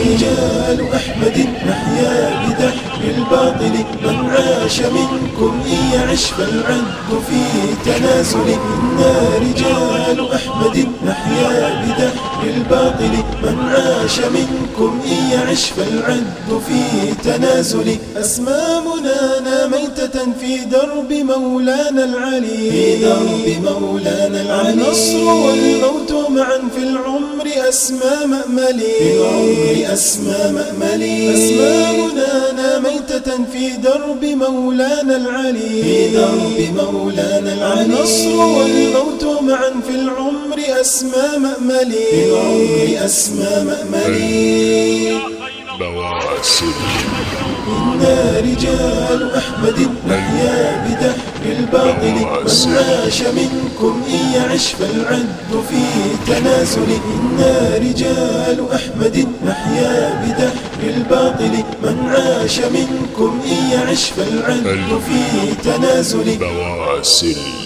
رجال أحمد نحيا بدحر الباطل، من عاش منكم إن يعش فالعد في تنازل. إنا رجال أحمد نحيا بدحر الباطل، من عاش منكم إن يعش فالعد في تنازل. أسمامنا ناميتة في درب مولانا العلي، في درب مولانا العلي. النصر والموت معا في العمر أسمى مأملي، في العمر أسمى مأملي. أسمامنا ناميتة في درب مولانا العلي، في درب مولانا العلي. النصر والموت معا في العمر أسمى مأملي، في العمر أسمى مأملي. بواسل. إنا رجال أحمد نحيا بدحر الباطل، من عاش منكم إن يعش فالعد في تنازل. إنا رجال أحمد نحيا بدحر الباطل، من عاش منكم إن يعش فالعد في تنازل. بواسل.